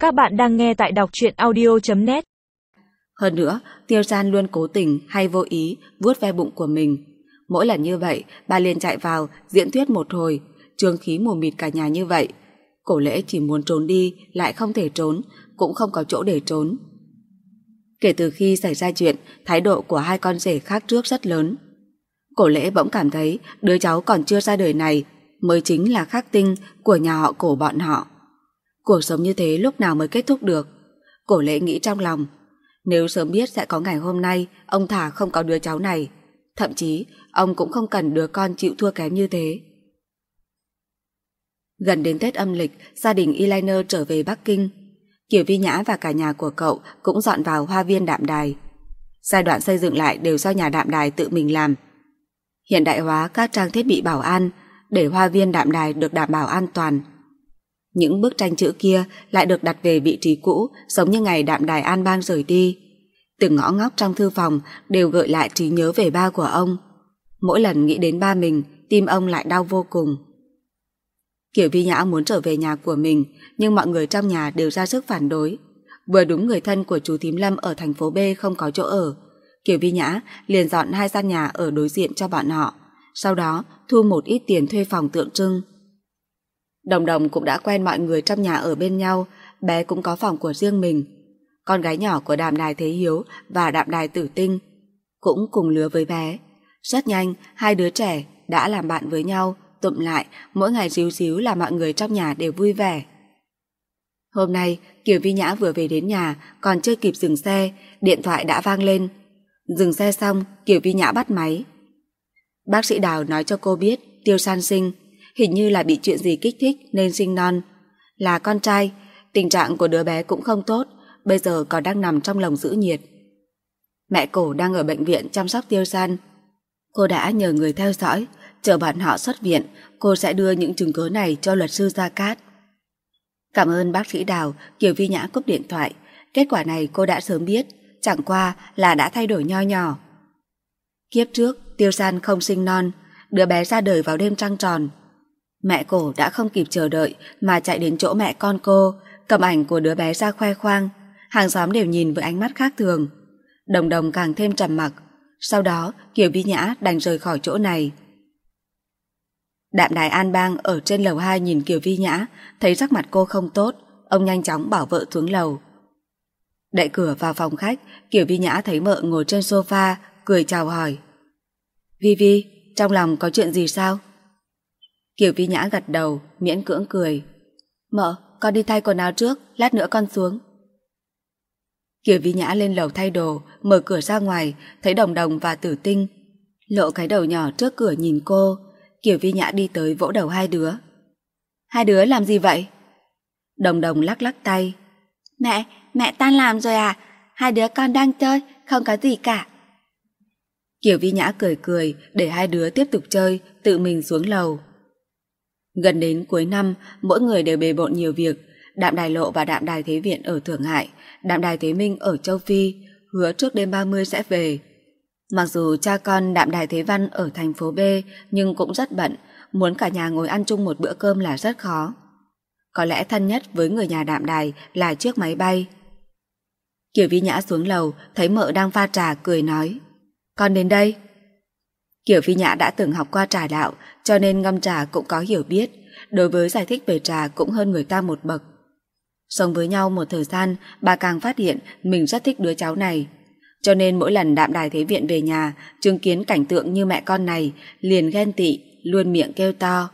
Các bạn đang nghe tại đọc truyện audio.net. Hơn nữa, Tiêu San luôn cố tình hay vô ý vuốt ve bụng của mình. Mỗi lần như vậy, bà liền chạy vào diễn thuyết một hồi, trương khí mù mịt cả nhà như vậy. Cổ Lễ chỉ muốn trốn đi lại không thể trốn, cũng không có chỗ để trốn. Kể từ khi xảy ra chuyện, thái độ của hai con rể khác trước rất lớn. Cổ Lễ bỗng cảm thấy đứa cháu còn chưa ra đời này mới chính là khắc tinh của nhà họ Cổ bọn họ. Cuộc sống như thế lúc nào mới kết thúc được? Cổ Lễ nghĩ trong lòng, nếu sớm biết sẽ có ngày hôm nay, ông thà không có đứa cháu này. Thậm chí, ông cũng không cần đứa con chịu thua kém như thế. Gần đến Tết âm lịch, gia đình Eyeliner trở về Bắc Kinh. Kiều Vi Nhã và cả nhà của cậu cũng dọn vào hoa viên Đạm Đài. Giai đoạn xây dựng lại đều do nhà Đạm Đài tự mình làm. Hiện đại hóa các trang thiết bị bảo an để hoa viên Đạm Đài được đảm bảo an toàn. Những bức tranh chữ kia lại được đặt về vị trí cũ, giống như ngày Đạm Đài An Bang rời đi. Từng ngõ ngóc trong thư phòng đều gợi lại trí nhớ về ba của ông. Mỗi lần nghĩ đến ba mình, tim ông lại đau vô cùng. Kiều Vi Nhã muốn trở về nhà của mình, nhưng mọi người trong nhà đều ra sức phản đối. Vừa đúng người thân của chú Thím Lâm ở thành phố B không có chỗ ở, Kiều Vi Nhã liền dọn 2 gian nhà ở đối diện cho bọn họ, sau đó thu một ít tiền thuê phòng tượng trưng. Đồng Đồng cũng đã quen mọi người trong nhà ở bên nhau, bé cũng có phòng của riêng mình. Con gái nhỏ của Đạm Đài Thế Hiếu và Đạm Đài Tử Tinh cũng cùng lứa với bé. Rất nhanh, hai đứa trẻ đã làm bạn với nhau, tụm lại, mỗi ngày ríu ríu là mọi người trong nhà đều vui vẻ. Hôm nay, Kiều Vi Nhã vừa về đến nhà, còn chưa kịp dừng xe, điện thoại đã vang lên. Dừng xe xong, Kiều Vi Nhã bắt máy. Bác sĩ Đào nói cho cô biết Tiêu San sinh, hình như là bị chuyện gì kích thích nên sinh non. Là con trai, tình trạng của đứa bé cũng không tốt, bây giờ còn đang nằm trong lồng giữ nhiệt. Mẹ Cổ đang ở bệnh viện chăm sóc Tiêu San. Cô đã nhờ người theo dõi, chờ bọn họ xuất viện, cô sẽ đưa những chứng cứ này cho luật sư Gia Cát. Cảm ơn bác sĩ Đào, Kiều Vi Nhã cúp điện thoại. Kết quả này cô đã sớm biết, chẳng qua là đã thay đổi nho nhỏ. Kiếp trước, Tiêu San không sinh non, đứa bé ra đời vào đêm trăng tròn. Mẹ Cổ đã không kịp chờ đợi mà chạy đến chỗ mẹ con cô, cầm ảnh của đứa bé ra khoe khoang. Hàng xóm đều nhìn với ánh mắt khác thường. Đồng Đồng càng thêm trầm mặc. Sau đó, Kiều Vi Nhã đành rời khỏi chỗ này. Đạm Đài An Bang ở trên lầu 2 nhìn Kiều Vi Nhã, thấy sắc mặt cô không tốt, ông nhanh chóng bảo vợ xuống lầu. Đẩy cửa vào phòng khách, Kiều Vi Nhã thấy mợ ngồi trên sofa, cười chào hỏi. Vi Vi, trong lòng có chuyện gì sao? Kiều Vi Nhã gật đầu, miễn cưỡng cười. Mợ, con đi thay quần áo trước, lát nữa con xuống. Kiều Vi Nhã lên lầu thay đồ, mở cửa ra ngoài, thấy Đồng Đồng và Tử Tinh lộ cái đầu nhỏ trước cửa nhìn cô. Kiều Vi Nhã đi tới vỗ đầu hai đứa. Hai đứa làm gì vậy? Đồng Đồng lắc lắc tay. Mẹ tan làm rồi à? Hai đứa con đang chơi, không có gì cả. Kiều Vi Nhã cười cười để hai đứa tiếp tục chơi, tự mình xuống lầu. Gần đến cuối năm, mỗi người đều bề bộn nhiều việc. Đạm Đài Lộ và Đạm Đài Thế Viện ở Thượng Hải, Đạm Đài Thế Minh ở Châu Phi hứa trước đêm 30 sẽ về. Mặc dù cha con Đạm Đài Thế Văn ở thành phố B nhưng cũng rất bận, muốn cả nhà ngồi ăn chung một bữa cơm là rất khó. Có lẽ thân nhất với người nhà Đạm Đài là chiếc máy bay. Kiều Vi Nhã xuống lầu, thấy mợ đang pha trà, cười nói. Con đến đây. Kiều Vi Nhã đã từng học qua trà đạo, cho nên ngâm trà cũng có hiểu biết, đối với giải thích về trà cũng hơn người ta một bậc. Sống với nhau một thời gian, bà càng phát hiện mình rất thích đứa cháu này. Cho nên mỗi lần Đạm Đài Thế Viện về nhà, chứng kiến cảnh tượng như mẹ con này, liền ghen tị, luôn miệng kêu to.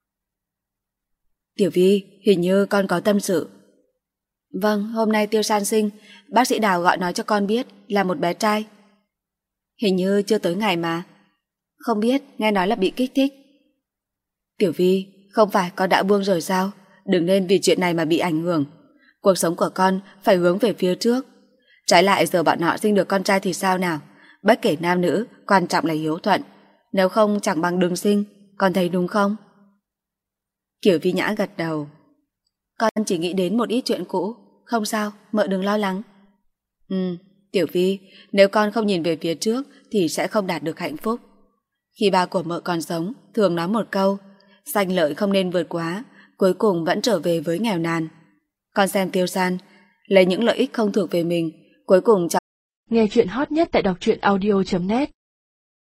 Tiểu Vi, hình như con có tâm sự. Vâng, hôm nay Tiêu San sinh, bác sĩ Đào gọi nói cho con biết là một bé trai. Hình như chưa tới ngày mà. Không biết, nghe nói là bị kích thích. Tiểu Vi, không phải con đã buông rồi sao? Đừng nên vì chuyện này mà bị ảnh hưởng. Cuộc sống của con phải hướng về phía trước. Trái lại giờ bọn họ sinh được con trai thì sao nào? Bất kể nam nữ, quan trọng là hiếu thuận. Nếu không chẳng bằng đừng sinh, con thấy đúng không? Kiều Vi Nhã gật đầu. Con chỉ nghĩ đến một ít chuyện cũ. Không sao, mợ đừng lo lắng. Tiểu Vi, nếu con không nhìn về phía trước thì sẽ không đạt được hạnh phúc. Khi ba của mợ còn sống, thường nói một câu, danh lợi không nên vượt quá, cuối cùng vẫn trở về với nghèo nàn. Con xem tiêu san, lấy những lợi ích không thuộc về mình, cuối cùng Nghe chuyện hot nhất tại đọc truyện audio.net